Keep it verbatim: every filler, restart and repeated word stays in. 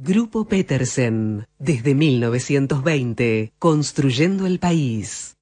Grupo Petersen, desde mil novecientos veinte, construyendo el país.